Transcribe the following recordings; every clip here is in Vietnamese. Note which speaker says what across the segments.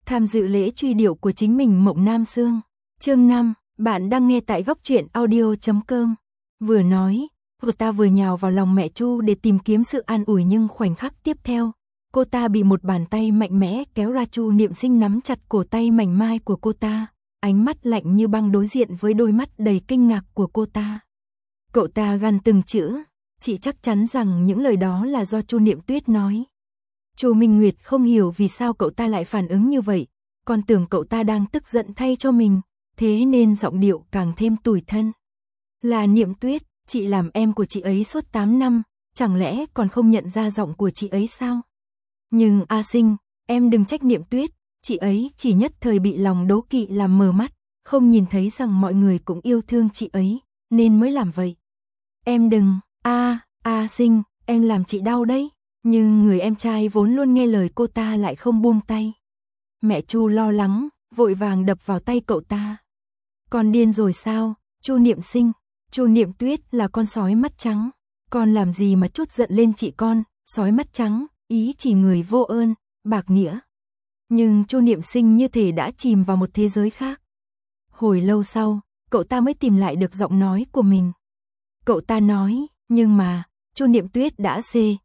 Speaker 1: tham dự lễ truy điệu của chính mình Mộng Nam Xương. Chương 5, bạn đang nghe tại góc truyện audio.com. Vừa nói, cô ta vừa nhào vào lòng mẹ Chu để tìm kiếm sự an ủi, nhưng khoảnh khắc tiếp theo, cô ta bị một bàn tay mạnh mẽ kéo ra. Chu Niệm Sinh nắm chặt cổ tay mảnh mai của cô ta, ánh mắt lạnh như băng đối diện với đôi mắt đầy kinh ngạc của cô ta. Cậu ta gằn từng chữ, chị chắc chắn rằng những lời đó là do Chu Niệm Tuyết nói. Chu Minh Nguyệt không hiểu vì sao cậu ta lại phản ứng như vậy, còn tưởng cậu ta đang tức giận thay cho mình, thế nên giọng điệu càng thêm tủi thân. Là Niệm Tuyết, chị làm em của chị ấy suốt 8 năm, chẳng lẽ còn không nhận ra giọng của chị ấy sao? Nhưng A Sinh, em đừng trách Niệm Tuyết, chị ấy chỉ nhất thời bị lòng đố kỵ làm mờ mắt, không nhìn thấy rằng mọi người cũng yêu thương chị ấy, nên mới làm vậy. Em đừng, A Sinh, em làm chị đau đấy. Nhưng người em trai vốn luôn nghe lời cô ta lại không buông tay. Mẹ Chu lo lắng, vội vàng đập vào tay cậu ta. Con điên rồi sao, Chu Niệm Sinh, Chu Niệm Tuyết là con sói mắt trắng. Con làm gì mà trút giận lên chị con, sói mắt trắng, ý chỉ người vô ơn, bạc nghĩa. Nhưng Chu Niệm Sinh như thể đã chìm vào một thế giới khác. Hồi lâu sau, cậu ta mới tìm lại được giọng nói của mình. Cậu ta nói, nhưng mà, Chu Niệm Tuyết đã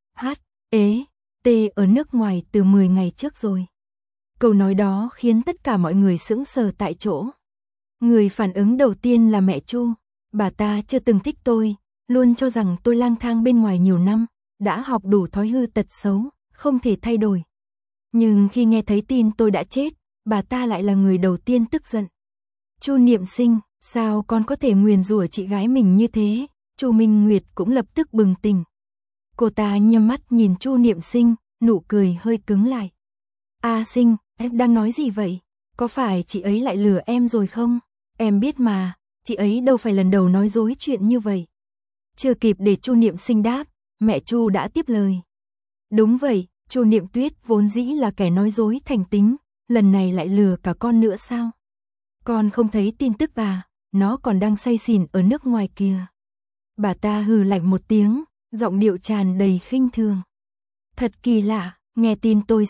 Speaker 1: CHT ở nước ngoài từ 10 ngày trước rồi. Câu nói đó khiến tất cả mọi người sững sờ tại chỗ. Người phản ứng đầu tiên là mẹ Chu. Bà ta chưa từng thích tôi, luôn cho rằng tôi lang thang bên ngoài nhiều năm, đã học đủ thói hư tật xấu, không thể thay đổi. Nhưng khi nghe thấy tin tôi đã chết, bà ta lại là người đầu tiên tức giận. Chu Niệm Sinh, sao con có thể nguyền rủa chị gái mình như thế? Chu Minh Nguyệt cũng lập tức bừng tỉnh. Cô ta nhắm mắt nhìn Chu Niệm Sinh, nụ cười hơi cứng lại. A Sinh, em đang nói gì vậy? Có phải chị ấy lại lừa em rồi không? Em biết mà, chị ấy đâu phải lần đầu nói dối chuyện như vậy. Chưa kịp để Chu Niệm Sinh đáp, mẹ Chu đã tiếp lời. Đúng vậy, Chu Niệm Tuyết vốn dĩ là kẻ nói dối thành tính, lần này lại lừa cả con nữa sao? Con không thấy tin tức à, nó còn đang say xỉn ở nước ngoài kìa. Bà ta hừ lạnh một tiếng, giọng điệu tràn đầy khinh thường. Thật kỳ lạ, nghe tin tôi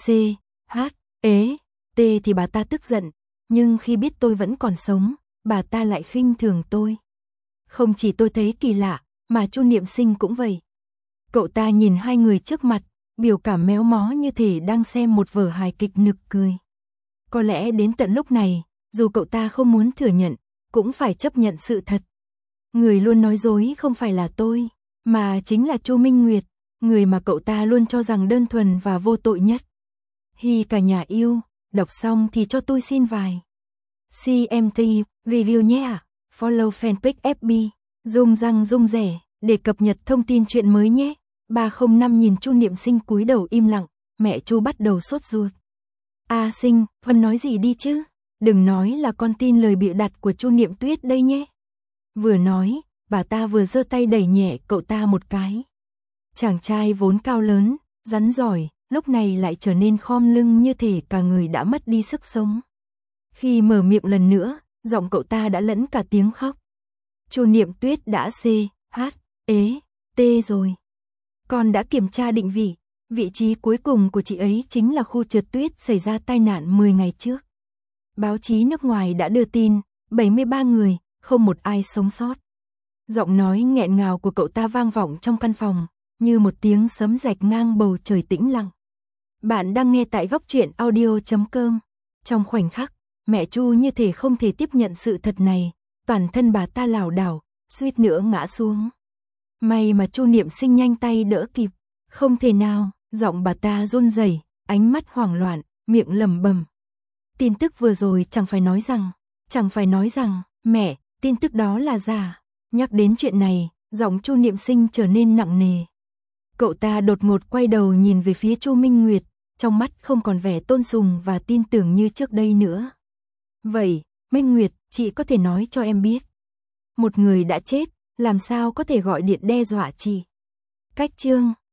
Speaker 1: CHT thì bà ta tức giận, nhưng khi biết tôi vẫn còn sống, bà ta lại khinh thường tôi. Không chỉ tôi thấy kỳ lạ, mà Chu Niệm Sinh cũng vậy. Cậu ta nhìn hai người trước mặt, biểu cảm méo mó như thể đang xem một vở hài kịch nực cười. Có lẽ đến tận lúc này, dù cậu ta không muốn thừa nhận, cũng phải chấp nhận sự thật. Người luôn nói dối không phải là tôi, mà chính là Chu Minh Nguyệt, người mà cậu ta luôn cho rằng đơn thuần và vô tội nhất. Hi cả nhà yêu, đọc xong thì cho tôi xin vài CMT review nhé ạ. Follow fanpage FB, rung răng rung rẻ, để cập nhật thông tin chuyện mới nhé. 305 nhìn Chu Niệm Sinh cúi đầu im lặng, mẹ Chu bắt đầu sốt ruột. A Sinh, Huân nói gì đi chứ? Đừng nói là con tin lời bịa đặt của Chu Niệm Tuyết đây nhé. Vừa nói, bà ta vừa giơ tay đẩy nhẹ cậu ta một cái. Chàng trai vốn cao lớn, rắn giỏi, lúc này lại trở nên khom lưng như thể cả người đã mất đi sức sống. Khi mở miệng lần nữa, giọng cậu ta đã lẫn cả tiếng khóc. Chu Niệm Tuyết đã CHT rồi. Con đã kiểm tra định vị trí cuối cùng của chị ấy chính là khu trượt tuyết xảy ra tai nạn 10 ngày trước. Báo chí nước ngoài đã đưa tin, 73 người, không một ai sống sót. Giọng nói nghẹn ngào của cậu ta vang vọng trong căn phòng, như một tiếng sấm rạch ngang bầu trời tĩnh lặng. Bạn đang nghe tại góc truyện audio.com. Trong khoảnh khắc, mẹ Chu như thể không thể tiếp nhận sự thật này, toàn thân bà ta lảo đảo, suýt nữa ngã xuống. May mà Chu Niệm Sinh nhanh tay đỡ kịp. Không thể nào, giọng bà ta run rẩy, ánh mắt hoảng loạn, miệng lẩm bẩm. Tin tức vừa rồi chẳng phải nói rằng, mẹ, tin tức đó là giả. Nhắc đến chuyện này, giọng Chu Niệm Sinh trở nên nặng nề. Cậu ta đột ngột quay đầu nhìn về phía Chu Minh Nguyệt, trong mắt không còn vẻ tôn sùng và tin tưởng như trước đây nữa. Vậy, Minh Nguyệt, chị có thể nói cho em biết. Một người đã chết, làm sao có thể gọi điện đe dọa chị? Cách chương